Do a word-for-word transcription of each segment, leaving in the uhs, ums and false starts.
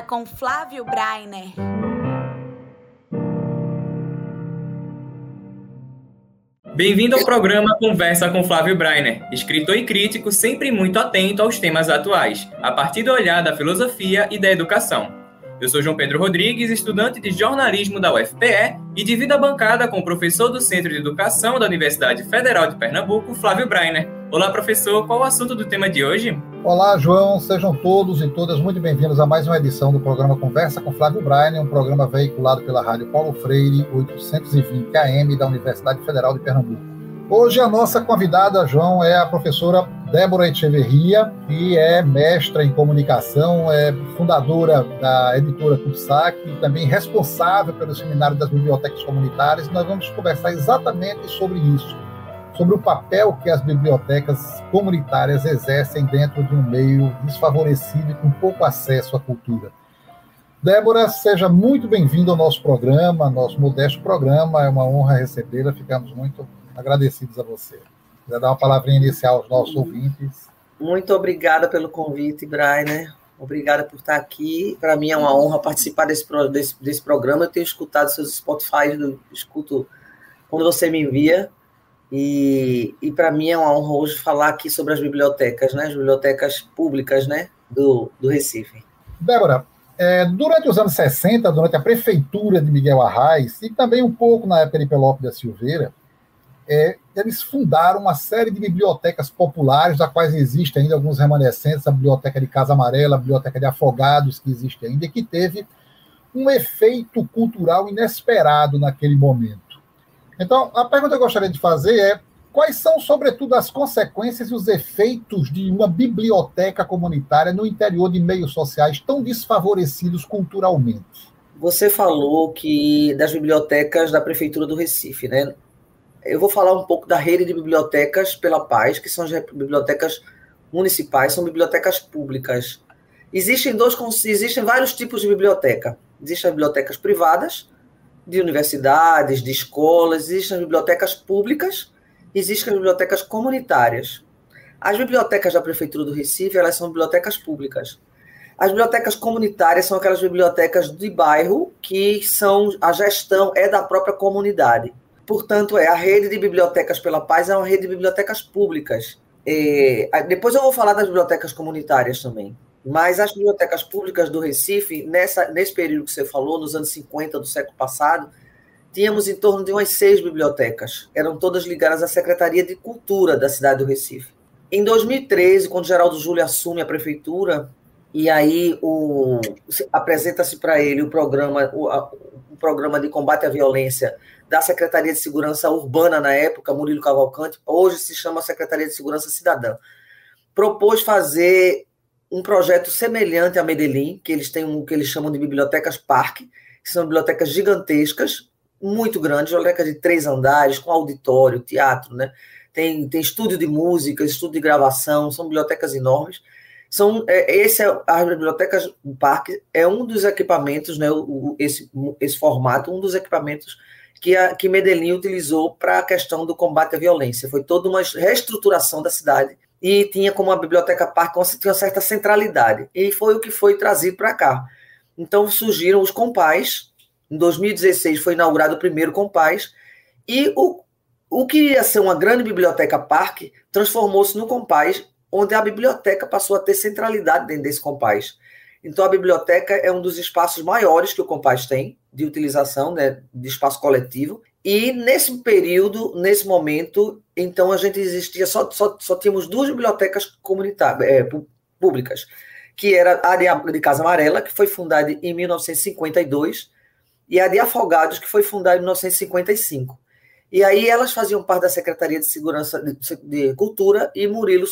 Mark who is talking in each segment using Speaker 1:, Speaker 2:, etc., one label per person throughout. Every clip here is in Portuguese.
Speaker 1: com Flávio Breiner.
Speaker 2: Bem-vindo ao programa Conversa com Flávio Breiner, escritor e crítico sempre muito atento aos temas atuais, a partir do olhar da filosofia e da educação. Eu sou João Pedro Rodrigues, estudante de jornalismo da U F P E e divido a bancada com o professor do Centro de Educação da Universidade Federal de Pernambuco, Flávio Breiner. Olá, professor, qual o assunto do tema de hoje?
Speaker 3: Olá, João, sejam todos e todas muito bem-vindos a mais uma edição do programa Conversa com Flávio Breiner, um programa veiculado pela Rádio Paulo Freire, oitocentos e vinte A M da Universidade Federal de Pernambuco. Hoje a nossa convidada, João, é a professora Débora Echeverria, que é mestra em comunicação, é fundadora da editora Cursac e também responsável pelo Seminário das Bibliotecas Comunitárias. Nós vamos conversar exatamente sobre isso, sobre o papel que as bibliotecas comunitárias exercem dentro de um meio desfavorecido e com pouco acesso à cultura. Débora, seja muito bem-vinda ao nosso programa, nosso modesto programa, é uma honra recebê-la, ficamos muito agradecidos a você. Quer dar uma palavrinha inicial aos nossos ouvintes?
Speaker 4: Muito obrigada pelo convite, Breiner. Obrigada por estar aqui. Para mim é uma honra participar desse, desse, desse programa. Eu tenho escutado seus Spotify, eu escuto quando você me envia. E, e para mim é uma honra hoje falar aqui sobre as bibliotecas, né? As bibliotecas públicas, né? do, do Recife.
Speaker 3: Débora, é, durante os anos sessenta, durante a prefeitura de Miguel Arraes, e também um pouco na época de Pelópio da Silveira, É, eles fundaram uma série de bibliotecas populares, da quais existem ainda alguns remanescentes, a Biblioteca de Casa Amarela, a Biblioteca de Afogados, que existe ainda, e que teve um efeito cultural inesperado naquele momento. Então, a pergunta que eu gostaria de fazer é: quais são, sobretudo, as consequências e os efeitos de uma biblioteca comunitária no interior de meios sociais tão desfavorecidos culturalmente?
Speaker 4: Você falou que das bibliotecas da Prefeitura do Recife, né? Eu vou falar um pouco da rede de bibliotecas pela paz, que são as bibliotecas municipais, são bibliotecas públicas. Existem, dois, existem vários tipos de biblioteca. Existem as bibliotecas privadas, de universidades, de escolas, existem as bibliotecas públicas, existem as bibliotecas comunitárias. As bibliotecas da Prefeitura do Recife, elas são bibliotecas públicas. As bibliotecas comunitárias são aquelas bibliotecas de bairro que são, a gestão é da própria comunidade. Portanto, é, a rede de bibliotecas pela paz é uma rede de bibliotecas públicas. É, depois eu vou falar das bibliotecas comunitárias também. Mas as bibliotecas públicas do Recife, nessa, nesse período que você falou, nos anos cinquenta do século passado, tínhamos em torno de umas seis bibliotecas. Eram todas ligadas à Secretaria de Cultura da cidade do Recife. Em dois mil e treze, quando Geraldo Júlio assume a prefeitura, e aí o, apresenta-se para ele o programa, o, a, o programa de combate à violência da Secretaria de Segurança Urbana na época, Murilo Cavalcante, hoje se chama Secretaria de Segurança Cidadã, propôs fazer um projeto semelhante a Medellín, que eles têm um que eles chamam de bibliotecas parque, que são bibliotecas gigantescas, muito grandes, bibliotecas de três andares, com auditório, teatro, né? Tem, tem estúdio de música, estúdio de gravação, são bibliotecas enormes. São, é, esse é, as bibliotecas do parque é um dos equipamentos, né, o, o, esse, esse formato, um dos equipamentos que, a, que Medellín utilizou para a questão do combate à violência. Foi toda uma reestruturação da cidade e tinha como a biblioteca parque tinha uma certa centralidade. E foi o que foi trazido para cá. Então surgiram os compás. Em dois mil e dezesseis foi inaugurado o primeiro compás e o, o que ia ser uma grande biblioteca parque transformou-se no compás, onde a biblioteca passou a ter centralidade dentro desse compás. Então, a biblioteca é um dos espaços maiores que o compás tem, de utilização, né, de espaço coletivo. E, nesse período, nesse momento, então, a gente existia, só, só, só tínhamos duas bibliotecas comunitárias, é, públicas, que era a de Casa Amarela, que foi fundada em mil novecentos e cinquenta e dois, e a de Afogados, que foi fundada em mil novecentos e cinquenta e cinco. E aí, elas faziam parte da Secretaria de Segurança de, de Cultura, e Murilo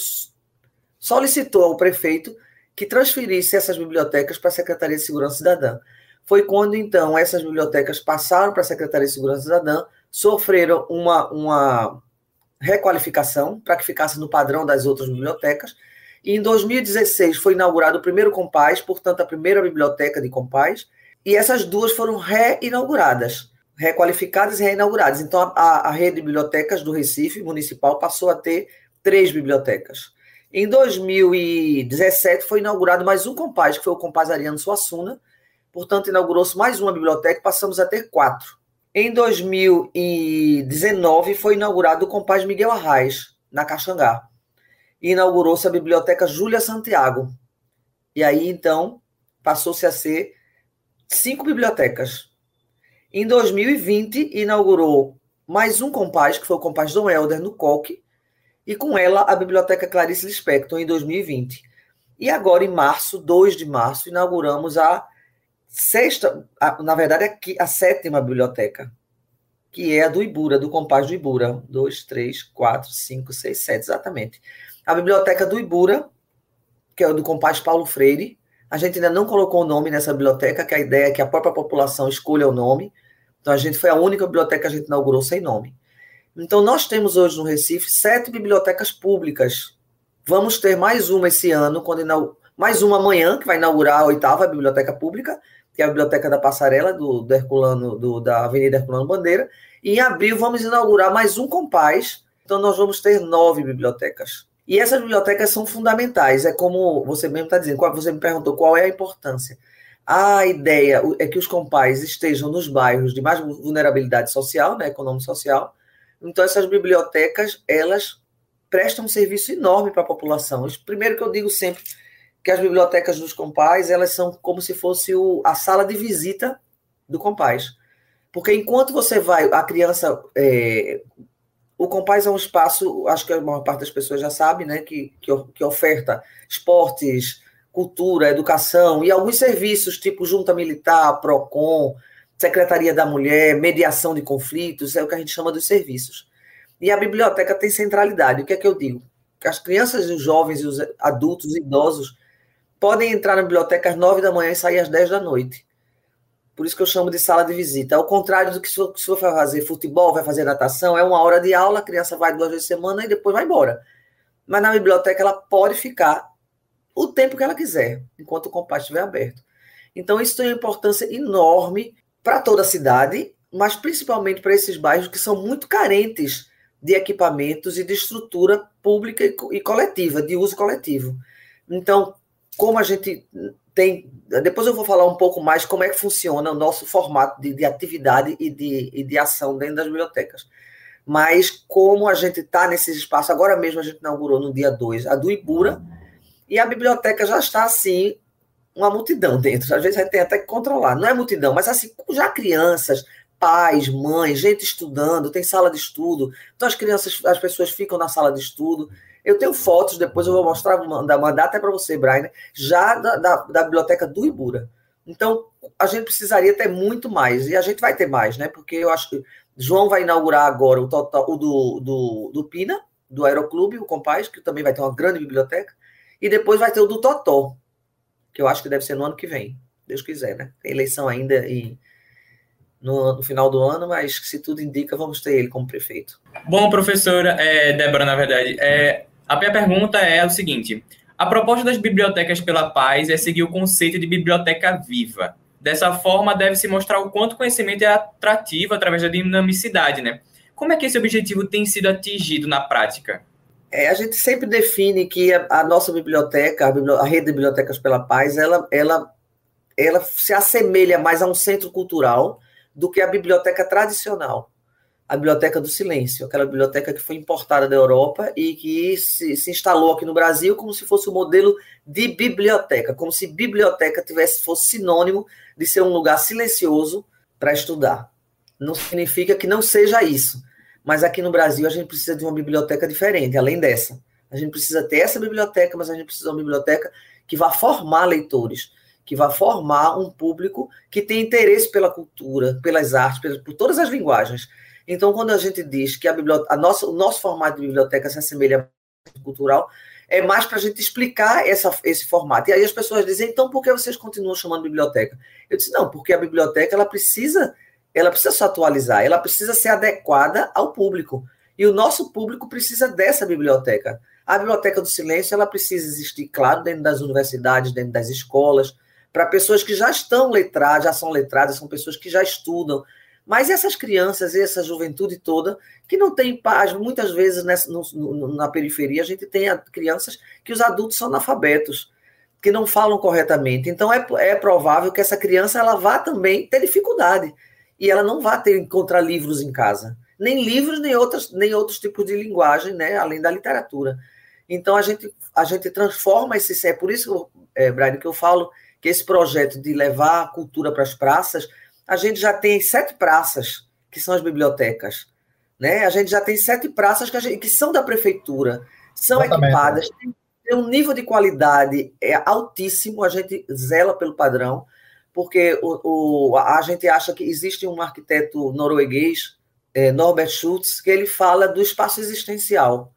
Speaker 4: solicitou ao prefeito que transferisse essas bibliotecas para a Secretaria de Segurança Cidadã. Foi quando, então, essas bibliotecas passaram para a Secretaria de Segurança Cidadã, sofreram uma, uma requalificação para que ficasse no padrão das outras bibliotecas, e em dois mil e dezesseis foi inaugurado o primeiro compás, portanto, a primeira biblioteca de compás, e essas duas foram reinauguradas, requalificadas e reinauguradas. Então, a, a rede de bibliotecas do Recife Municipal passou a ter três bibliotecas. Em dois mil e dezessete foi inaugurado mais um Compaz, que foi o Compaz Ariano Suassuna. Portanto, inaugurou-se mais uma biblioteca, passamos a ter quatro. Em dois mil e dezenove foi inaugurado o Compaz Miguel Arraes, na Caxangá. E inaugurou-se a Biblioteca Júlia Santiago. E aí, então, passou-se a ser cinco bibliotecas. Em dois mil e vinte, inaugurou mais um Compaz, que foi o Compaz Dom Helder, no Coque, e com ela a Biblioteca Clarice Lispector, em dois mil e vinte. E agora, em março, dois de março, inauguramos a sexta, a, na verdade, aqui, a sétima biblioteca, que é a do Ibura, do Compaz do Ibura. Dois, três, quatro, cinco, seis, sete, exatamente. A Biblioteca do Ibura, que é o do Compaz Paulo Freire. A gente ainda não colocou o nome nessa biblioteca, que a ideia é que a própria população escolha o nome. Então, a gente foi a única biblioteca que a gente inaugurou sem nome. Então, nós temos hoje no Recife sete bibliotecas públicas. Vamos ter mais uma esse ano, quando inaug... mais uma amanhã, que vai inaugurar a oitava biblioteca pública, que é a Biblioteca da Passarela, do, do Herculano, do, da Avenida Herculano Bandeira. E em abril vamos inaugurar mais um Compaz. Então, nós vamos ter nove bibliotecas. E essas bibliotecas são fundamentais. É como você mesmo está dizendo, você me perguntou qual é a importância. A ideia é que os Compaz estejam nos bairros de mais vulnerabilidade social, né, econômico-social. Então, essas bibliotecas, elas prestam um serviço enorme para a população. Primeiro que eu digo sempre que as bibliotecas dos Compaz, elas são como se fosse o, a sala de visita do Compaz. Porque enquanto você vai, a criança... É, o Compaz é um espaço, acho que a maior parte das pessoas já sabe, né, que, que, que oferta esportes, cultura, educação e alguns serviços, tipo Junta Militar, PROCON, Secretaria da Mulher, mediação de conflitos, é o que a gente chama dos serviços. E a biblioteca tem centralidade. O que é que eu digo? Que as crianças, os jovens, os adultos, os idosos podem entrar na biblioteca às nove da manhã e sair às dez da noite. Por isso que eu chamo de sala de visita. Ao contrário do que se você vai fazer futebol, vai fazer natação, é uma hora de aula, a criança vai duas vezes por semana e depois vai embora. Mas na biblioteca ela pode ficar o tempo que ela quiser, enquanto o Compaz estiver aberto. Então isso tem uma importância enorme para toda a cidade, mas principalmente para esses bairros que são muito carentes de equipamentos e de estrutura pública e coletiva, de uso coletivo. Então, como a gente tem... Depois eu vou falar um pouco mais como é que funciona o nosso formato de, de atividade e de, e de ação dentro das bibliotecas. Mas como a gente está nesse espaço, agora mesmo a gente inaugurou no dia dois a do Ibura, e a biblioteca já está assim, uma multidão dentro. Às vezes a gente tem até que controlar. Não é multidão, mas assim, já crianças, pais, mães, gente estudando, tem sala de estudo. Então as crianças, as pessoas ficam na sala de estudo. Eu tenho fotos, depois eu vou mostrar, vou mandar, mandar até para você, Brian, já da, da, da biblioteca do Ibura. Então, a gente precisaria ter muito mais, e a gente vai ter mais, né? Porque eu acho que João vai inaugurar agora o, total, o do, do, do Pina, do Aeroclube, o Compaz, que também vai ter uma grande biblioteca, e depois vai ter o do Totó, que eu acho que deve ser no ano que vem, Deus quiser, né? Tem eleição ainda e no, no final do ano, mas se tudo indica, vamos ter ele como prefeito.
Speaker 2: Bom, professora, é, Débora, na verdade, é, a minha pergunta é o seguinte: a proposta das bibliotecas pela paz é seguir o conceito de biblioteca viva. Dessa forma, deve-se mostrar o quanto o conhecimento é atrativo através da dinamicidade, né? Como é que esse objetivo tem sido atingido na prática?
Speaker 4: É, a gente sempre define que a, a nossa biblioteca, a, bibli- a rede de bibliotecas pela paz, ela, ela, ela se assemelha mais a um centro cultural do que a biblioteca tradicional, a biblioteca do silêncio, aquela biblioteca que foi importada da Europa e que se, se instalou aqui no Brasil como se fosse um modelo de biblioteca, como se biblioteca tivesse, fosse sinônimo de ser um lugar silencioso para estudar. Não significa que não seja isso, mas aqui no Brasil a gente precisa de uma biblioteca diferente, além dessa. A gente precisa ter essa biblioteca, mas a gente precisa de uma biblioteca que vá formar leitores, que vá formar um público que tem interesse pela cultura, pelas artes, pelas, por todas as linguagens. Então, quando a gente diz que a biblioteca, a nossa, o nosso formato de biblioteca se assemelha ao cultural, é mais para a gente explicar essa, esse formato. E aí as pessoas dizem, então por que vocês continuam chamando de biblioteca? Eu disse, não, porque a biblioteca ela precisa, ela precisa se atualizar, ela precisa ser adequada ao público. E o nosso público precisa dessa biblioteca. A Biblioteca do Silêncio ela precisa existir, claro, dentro das universidades, dentro das escolas, para pessoas que já estão letradas, já são letradas, são pessoas que já estudam, Mas essas crianças, essa juventude toda, que não tem paz, muitas vezes nessa, no, no, na periferia, a gente tem crianças que os adultos são analfabetos, que não falam corretamente. Então, é, é provável que essa criança ela vá também ter dificuldade, e ela não vai ter, encontrar livros em casa. Nem livros, nem, outras, nem outros tipos de linguagem, né, além da literatura. Então, a gente, a gente transforma esse... É por isso, é, Brian, que eu falo que esse projeto de levar a cultura para as praças, a gente já tem sete praças, que são as bibliotecas. Né? A gente já tem sete praças que, a gente, que são da prefeitura, são Exatamente. equipadas, tem, tem um nível de qualidade é altíssimo, a gente zela pelo padrão, porque o, o, a gente acha que existe um arquiteto norueguês, é, Norbert Schultz, que ele fala do espaço existencial.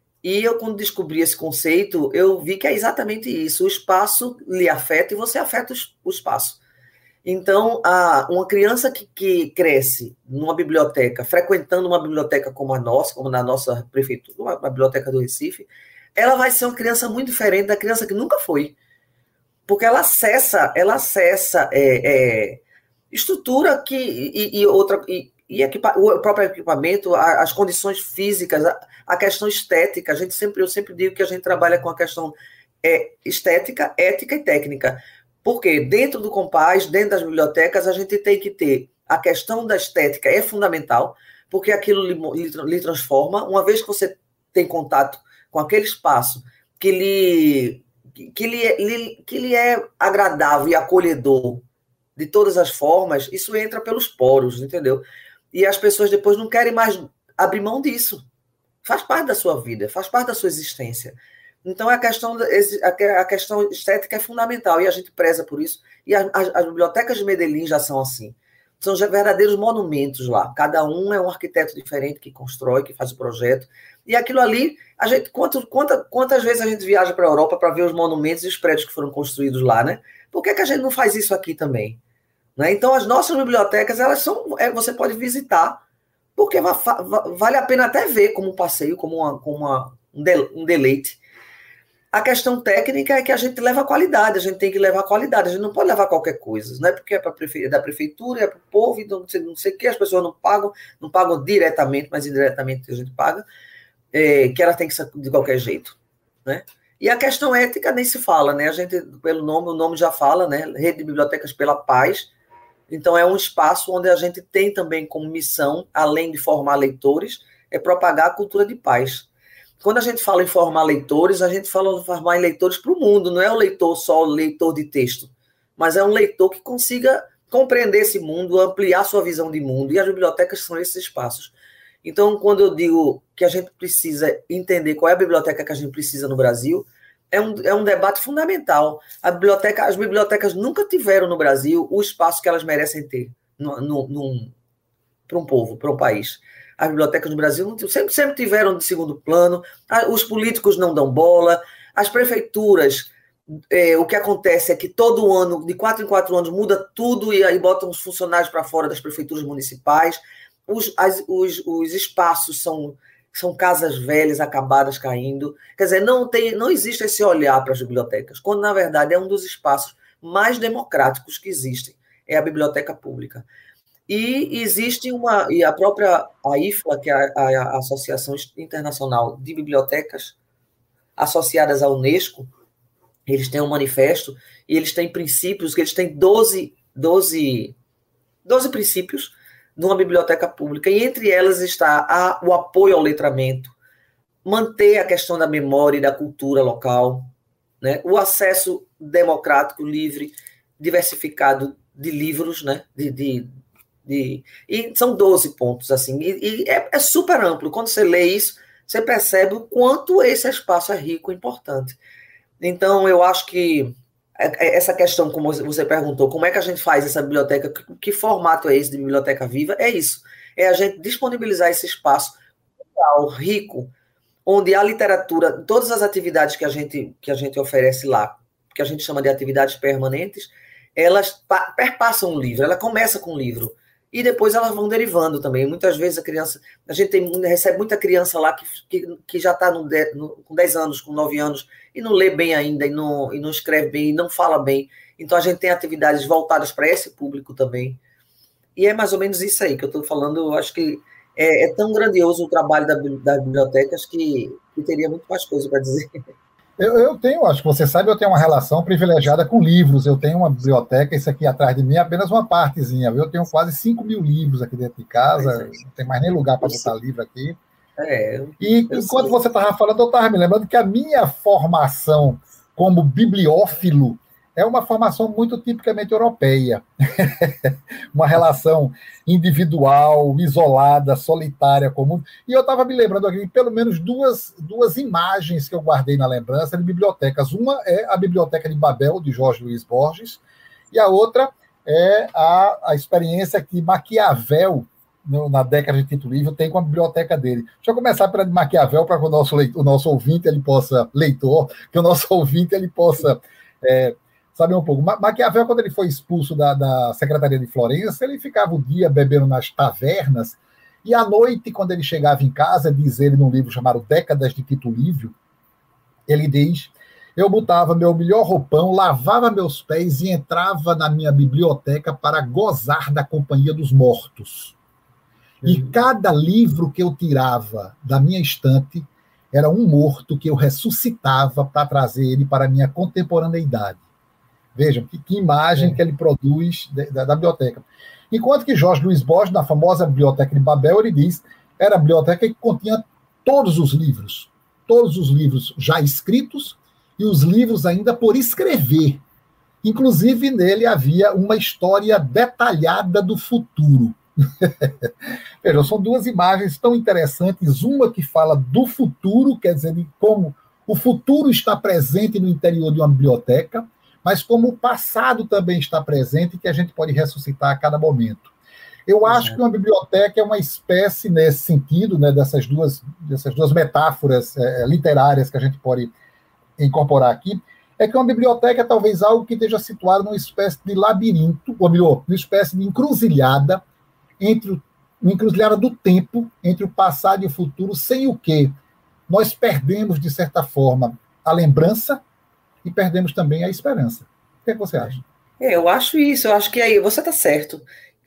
Speaker 4: E eu, quando descobri esse conceito, eu vi que é exatamente isso. O espaço lhe afeta e você afeta o espaço. Então, a, uma criança que, que cresce numa biblioteca, frequentando uma biblioteca como a nossa, como na nossa prefeitura, a biblioteca do Recife, ela vai ser uma criança muito diferente da criança que nunca foi. Porque ela acessa, ela acessa é, é, estrutura que, e, e, outra, e, e equipa, o próprio equipamento, as condições físicas, a, a questão estética. A gente sempre, eu sempre digo que a gente trabalha com a questão é, estética, ética e técnica. Porque dentro do Compaz, dentro das bibliotecas, a gente tem que ter a questão da estética, é fundamental, porque aquilo lhe, lhe, lhe transforma. Uma vez que você tem contato com aquele espaço que lhe, que lhe, lhe, que lhe é agradável e acolhedor de todas as formas, isso entra pelos poros, entendeu? E as pessoas depois não querem mais abrir mão disso. Faz parte da sua vida, faz parte da sua existência. Então, a questão, a questão estética é fundamental, e a gente preza por isso. E as, as bibliotecas de Medellín já são assim. São já verdadeiros monumentos lá. Cada um é um arquiteto diferente que constrói, que faz o projeto. E aquilo ali, a gente, quanto, quanta, quantas vezes a gente viaja para a Europa para ver os monumentos e os prédios que foram construídos lá, né? Por que, que a gente não faz isso aqui também? Né? Então, as nossas bibliotecas, elas são, é, você pode visitar, porque va, va, vale a pena até ver como um passeio, como, uma, como uma, um, de, um deleite. A questão técnica é que a gente leva qualidade, a gente tem que levar qualidade, a gente não pode levar qualquer coisa, não é porque é, prefe... é da prefeitura, é para o povo, então não sei o que, as pessoas não pagam, não pagam diretamente, mas indiretamente a gente paga, é, que ela tem que ser de qualquer jeito, né? E a questão ética nem se fala, né? A gente, pelo nome, o nome já fala, né? Rede de Bibliotecas pela Paz, então é um espaço onde a gente tem também como missão, além de formar leitores, é propagar a cultura de paz. Quando a gente fala em formar leitores, a gente fala em formar em leitores para o mundo, não é o leitor só o leitor de texto, mas é um leitor que consiga compreender esse mundo, ampliar sua visão de mundo, e as bibliotecas são esses espaços. Então, quando eu digo que a gente precisa entender qual é a biblioteca que a gente precisa no Brasil, é um, é um debate fundamental. A biblioteca, as bibliotecas nunca tiveram no Brasil o espaço que elas merecem ter no, no, no, para um povo, para um país. As bibliotecas no Brasil sempre, sempre tiveram de segundo plano, os políticos não dão bola, as prefeituras, é, o que acontece é que todo ano, de quatro em quatro anos, muda tudo e aí botam os funcionários para fora das prefeituras municipais, os, as, os, os espaços são, são casas velhas, acabadas, caindo. Quer dizer, não, tem, não existe esse olhar para as bibliotecas, quando, na verdade, é um dos espaços mais democráticos que existem, é a biblioteca pública. E existe uma, e a própria a I F L A, que é a, a Associação Internacional de Bibliotecas associadas à Unesco, eles têm um manifesto e eles têm princípios, que eles têm doze, doze, doze princípios de uma biblioteca pública, e entre elas está a, o apoio ao letramento, manter a questão da memória e da cultura local, né? O acesso democrático, livre, diversificado de livros, né? de, de De, e são doze pontos, assim, e, e é, é super amplo. Quando você lê isso, você percebe o quanto esse espaço é rico e importante. Então, eu acho que essa questão, como você perguntou, como é que a gente faz essa biblioteca, que formato é esse de biblioteca viva? É isso, é a gente disponibilizar esse espaço rico, onde a literatura, todas as atividades que a gente, que a gente oferece lá, que a gente chama de atividades permanentes, elas perpassam o livro, ela começa com o livro, e depois elas vão derivando também. Muitas vezes a criança, a gente tem, recebe muita criança lá que, que, que já está com dez anos, com nove anos, e não lê bem ainda, e não, e não escreve bem, e não fala bem. Então a gente tem atividades voltadas para esse público também. E é mais ou menos isso aí que eu estou falando. Eu acho que é, é tão grandioso o trabalho da, das bibliotecas que, que teria muito mais coisa para dizer.
Speaker 3: Eu, eu tenho, acho que você sabe, eu tenho uma relação privilegiada com livros. Eu tenho uma biblioteca, isso aqui atrás de mim é apenas uma partezinha. Eu tenho quase cinco mil livros aqui dentro de casa, é. Não tem mais nem lugar para botar livro aqui.
Speaker 4: É, eu,
Speaker 3: e
Speaker 4: eu
Speaker 3: enquanto
Speaker 4: sei.
Speaker 3: você estava falando, eu estava me lembrando que a minha formação como bibliófilo é uma formação muito tipicamente europeia. Uma relação individual, isolada, solitária, comum. E eu estava me lembrando aqui de pelo menos duas, duas imagens que eu guardei na lembrança de bibliotecas. Uma é a Biblioteca de Babel, de Jorge Luiz Borges, e a outra é a, a experiência que Maquiavel, no, na década de Tito Livio, tem com a biblioteca dele. Deixa eu começar pela de Maquiavel, para que o nosso, leitor, o nosso ouvinte, ele possa, leitor, que o nosso ouvinte, ele possa... É, saber um pouco. Maquiavel, quando ele foi expulso da, da Secretaria de Florença, ele ficava o dia bebendo nas tavernas, e à noite, quando ele chegava em casa, diz ele num livro chamado Décadas de Tito Livio, ele diz, eu botava meu melhor roupão, lavava meus pés e entrava na minha biblioteca para gozar da companhia dos mortos. Uhum. E cada livro que eu tirava da minha estante era um morto que eu ressuscitava para trazer ele para a minha contemporaneidade. Vejam que, que imagem é. que ele produz da, da biblioteca. Enquanto que Jorge Luiz Borges, na famosa Biblioteca de Babel, ele diz era a biblioteca que continha todos os livros, todos os livros já escritos e os livros ainda por escrever. Inclusive, nele havia uma história detalhada do futuro. Vejam, são duas imagens tão interessantes, uma que fala do futuro, quer dizer, de como o futuro está presente no interior de uma biblioteca, mas como o passado também está presente e que a gente pode ressuscitar a cada momento. Eu acho Exato. que uma biblioteca é uma espécie, nesse sentido, né, dessas, duas, dessas duas metáforas é, literárias que a gente pode incorporar aqui, é que uma biblioteca é talvez algo que esteja situado numa espécie de labirinto, ou melhor, numa espécie de encruzilhada, entre o, uma encruzilhada do tempo, entre o passado e o futuro, sem o quê? Nós perdemos, de certa forma, a lembrança, e perdemos também a esperança. O que é que você acha?
Speaker 4: É, eu acho isso, eu acho que aí você está certo.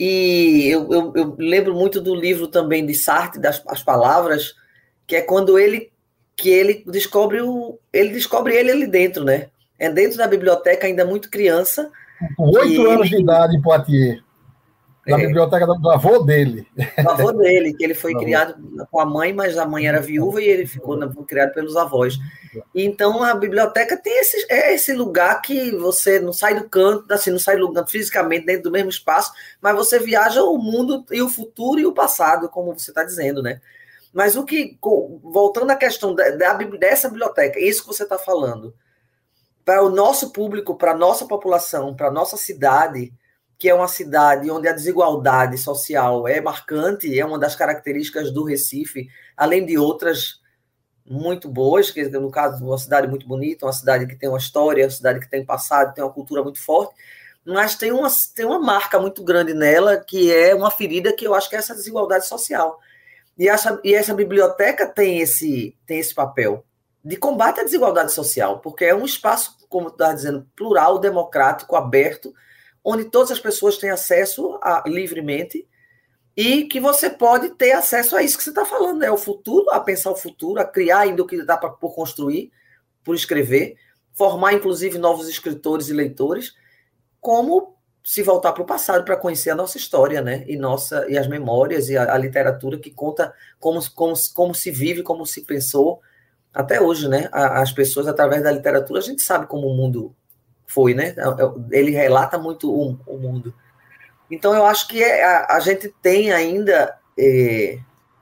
Speaker 4: E eu, eu, eu lembro muito do livro também de Sartre, das as palavras, que é quando ele, que ele descobre o, ele descobre ele ali dentro, né? É dentro da biblioteca, ainda muito criança.
Speaker 3: Com oito anos ele... de idade em Poitiers. Na é. biblioteca do avô dele.
Speaker 4: Do avô dele, que ele foi criado com a mãe, mas a mãe era viúva e ele ficou criado pelos avós. Então, a biblioteca tem esse, é esse lugar que você não sai do canto, assim, não sai do lugar fisicamente dentro do mesmo espaço, mas você viaja o mundo e o futuro e o passado, como você está dizendo, né? Mas o que, voltando à questão da, da, dessa biblioteca, isso que você está falando, para o nosso público, para a nossa população, para a nossa cidade, que é uma cidade onde a desigualdade social é marcante, é uma das características do Recife, além de outras muito boas, que no caso, uma cidade muito bonita, uma cidade que tem uma história, uma cidade que tem passado, tem uma cultura muito forte, mas tem uma, tem uma marca muito grande nela, que é uma ferida que eu acho que é essa desigualdade social. E essa, e essa biblioteca tem esse, tem esse papel de combate à desigualdade social, porque é um espaço, como tu estava dizendo, plural, democrático, aberto, onde todas as pessoas têm acesso a, livremente e que você pode ter acesso a isso que você está falando, né? O futuro, a pensar o futuro, a criar ainda o que dá para por construir, por escrever, formar, inclusive, novos escritores e leitores, como se voltar para o passado para conhecer a nossa história, né? E, nossa, e as memórias e a, a literatura que conta como, como, como se vive, como se pensou até hoje, né? As pessoas, através da literatura, a gente sabe como o mundo foi, né? Ele relata muito o, o mundo. Então, eu acho que é, a, a gente tem ainda é,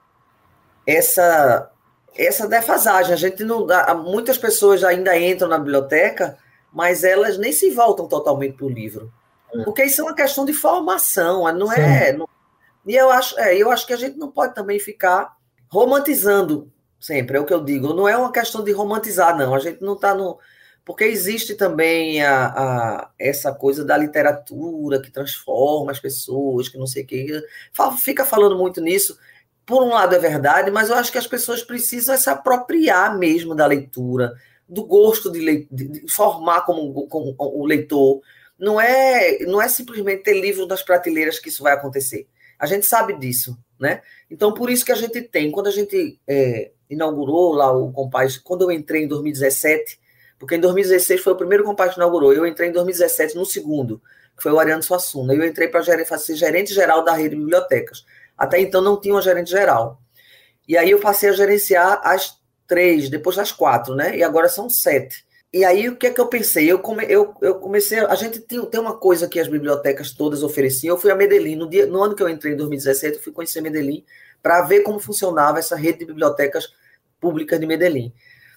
Speaker 4: essa, essa defasagem. A gente não, muitas pessoas ainda entram na biblioteca, mas elas nem se voltam totalmente para o livro. É. Porque isso é uma questão de formação, não Sim. é... Não, e eu acho, é, eu acho que a gente não pode também ficar romantizando sempre, é o que eu digo. Não é uma questão de romantizar, não. A gente não está no... Porque existe também a, a, essa coisa da literatura que transforma as pessoas, que não sei o quê. Fica falando muito nisso. Por um lado é verdade, mas eu acho que as pessoas precisam se apropriar mesmo da leitura, do gosto de, le, de, de formar como, como o leitor, não é, não é simplesmente ter livros nas prateleiras que isso vai acontecer. A gente sabe disso, né? Então, por isso que a gente tem, quando a gente é, inaugurou lá o Compaz, quando eu entrei em dois mil e dezessete, porque em dois mil e dezesseis foi o primeiro Compaz que inaugurou, eu entrei em dois mil e dezessete no segundo, que foi o Ariano Suassuna. Eu entrei para ser gerente geral da rede de bibliotecas. Até então não tinha uma gerente geral. E aí eu passei a gerenciar as três, depois as quatro, né? E agora são sete. E aí o que é que eu pensei? Eu, come, eu, eu comecei... A gente tem, tem uma coisa que as bibliotecas todas ofereciam. Eu fui a Medellín. No, dia, no ano que eu entrei, em dois mil e dezessete, eu fui conhecer Medellín para ver como funcionava essa rede de bibliotecas públicas de Medellín.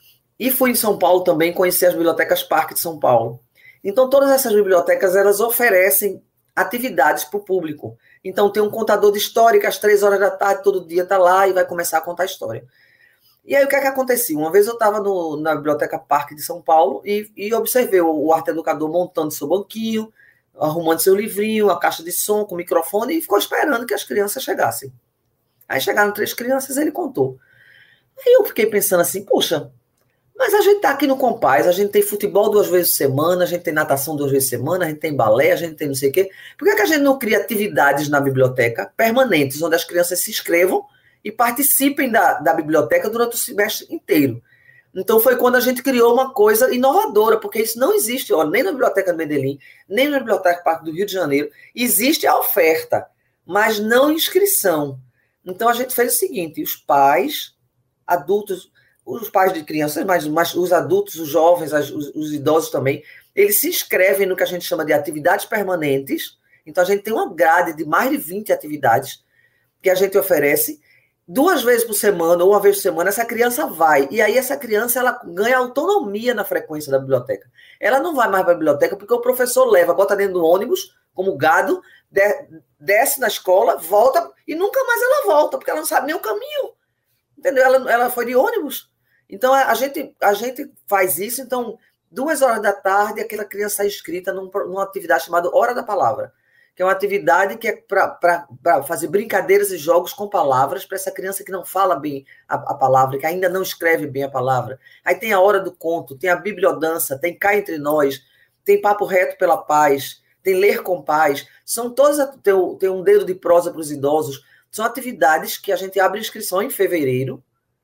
Speaker 4: E fui em São Paulo também conhecer as bibliotecas Parque de São Paulo. Então, todas essas bibliotecas, elas oferecem atividades para o público. Então, tem um contador de história que às três horas da tarde, todo dia, está lá e vai começar a contar a história. E aí, o que é que acontecia? Uma vez eu estava na Biblioteca Parque de São Paulo e, e observei o, o arte-educador montando seu banquinho, arrumando seu livrinho, a caixa de som com microfone e ficou esperando que as crianças chegassem. Aí chegaram três crianças e ele contou. Aí eu fiquei pensando assim, poxa, mas a gente está aqui no Compaz, a gente tem futebol duas vezes por semana, a gente tem natação duas vezes por semana, a gente tem balé, a gente tem não sei o quê. Por que, é que a gente não cria atividades na biblioteca permanentes, onde as crianças se inscrevam e participem da, da biblioteca durante o semestre inteiro? Então foi quando a gente criou uma coisa inovadora, porque isso não existe, ó, nem na Biblioteca de Medellín, nem na Biblioteca Parque do Rio de Janeiro. Existe a oferta, mas não inscrição. Então a gente fez o seguinte, os pais, adultos... os pais de crianças, mas, mas os adultos, os jovens, as, os, os idosos também, eles se inscrevem no que a gente chama de atividades permanentes. Então, a gente tem uma grade de mais de vinte atividades que a gente oferece. Duas vezes por semana ou uma vez por semana, essa criança vai. E aí, essa criança ela ganha autonomia na frequência da biblioteca. Ela não vai mais para a biblioteca porque o professor leva, bota dentro do ônibus, como gado, de, desce na escola, volta e nunca mais ela volta, porque ela não sabe nem o caminho. Entendeu? Ela, ela foi de ônibus. Então, a gente, a gente faz isso. Então, duas horas da tarde, aquela criança está inscrita num, numa atividade chamada Hora da Palavra, que é uma atividade que é para fazer brincadeiras e jogos com palavras para essa criança que não fala bem a, a palavra, que ainda não escreve bem a palavra. Aí tem a Hora do Conto, tem a Bibliodança, tem Cá Entre Nós, tem Papo Reto pela Paz, tem Ler com Paz. São todas, tem, tem um dedo de prosa para os idosos. São atividades que a gente abre inscrição em fevereiro,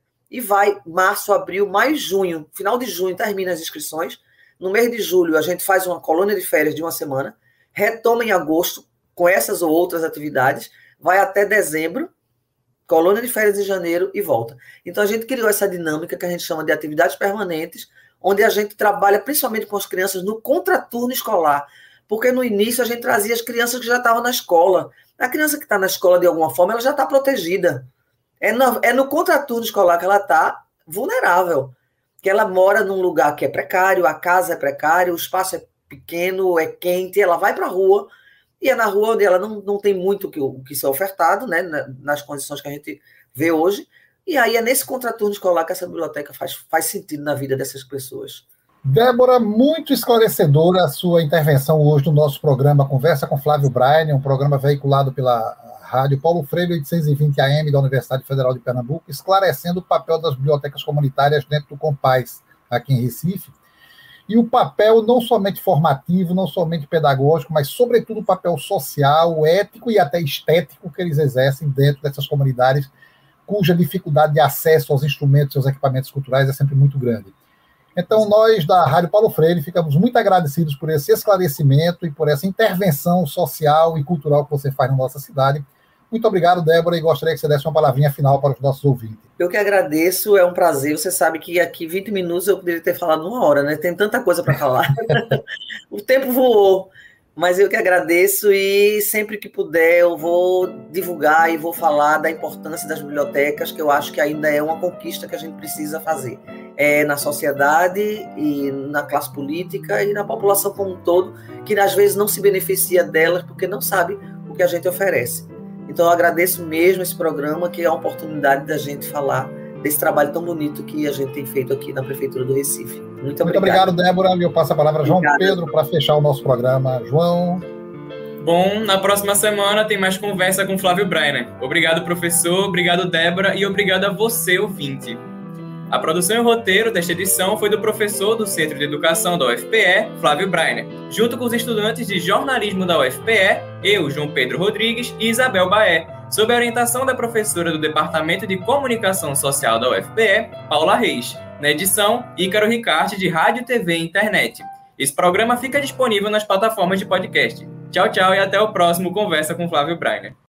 Speaker 4: e vai março, abril, mais junho. Final de junho termina as inscrições. No mês de julho, a gente faz uma colônia de férias de uma semana. Retoma em agosto com essas ou outras atividades. Vai até dezembro. Colônia de férias em janeiro e volta. Então, a gente criou essa dinâmica que a gente chama de atividades permanentes, onde a gente trabalha principalmente com as crianças no contraturno escolar. Porque no início a gente trazia as crianças que já estavam na escola. A criança que está na escola, de alguma forma, ela já está protegida. É no, é no contraturno escolar que ela está vulnerável, que ela mora num lugar que é precário, a casa é precária, o espaço é pequeno, é quente, ela vai para a rua, e é na rua onde ela não, não tem muito o que, o que ser ofertado, né, nas condições que a gente vê hoje, e aí é nesse contraturno escolar que essa biblioteca faz, faz sentido na vida dessas pessoas.
Speaker 3: Débora, muito esclarecedora a sua intervenção hoje no nosso programa Conversa com Flávio Braine, um programa veiculado pela Rádio Paulo Freire, oitocentos e vinte A M da Universidade Federal de Pernambuco, esclarecendo o papel das bibliotecas comunitárias dentro do Compaz, aqui em Recife, e o papel não somente formativo, não somente pedagógico, mas, sobretudo, o papel social, ético e até estético que eles exercem dentro dessas comunidades, cuja dificuldade de acesso aos instrumentos e aos equipamentos culturais é sempre muito grande. Então, nós da Rádio Paulo Freire ficamos muito agradecidos por esse esclarecimento e por essa intervenção social e cultural que você faz na nossa cidade. Muito obrigado, Débora, e gostaria que você desse uma palavrinha final para os nossos ouvintes.
Speaker 4: Eu que agradeço, é um prazer. Você sabe que aqui vinte minutos eu poderia ter falado uma hora, né? Tem tanta coisa para falar. O tempo voou, mas eu que agradeço e sempre que puder eu vou divulgar e vou falar da importância das bibliotecas, que eu acho que ainda é uma conquista que a gente precisa fazer. É na sociedade e na classe política e na população como um todo, que às vezes não se beneficia delas porque não sabe o que a gente oferece. Então, eu agradeço mesmo esse programa, que é a oportunidade da gente falar desse trabalho tão bonito que a gente tem feito aqui na Prefeitura do Recife. Muito,
Speaker 3: Muito obrigado. obrigado, Débora. E eu passo a palavra a João Pedro para fechar o nosso programa. João.
Speaker 2: Bom, na próxima semana tem mais conversa com Flávio Braine. Obrigado, professor. Obrigado, Débora. E obrigado a você, ouvinte. A produção e o roteiro desta edição foi do professor do Centro de Educação da U F P E, Flávio Breiner, junto com os estudantes de jornalismo da U F P E, eu, João Pedro Rodrigues e Isabel Baé, sob a orientação da professora do Departamento de Comunicação Social da U F P E, Paula Reis. Na edição, Ícaro Ricarte, de Rádio, T V e Internet. Esse programa fica disponível nas plataformas de podcast. Tchau, tchau e até o próximo Conversa com Flávio Breiner.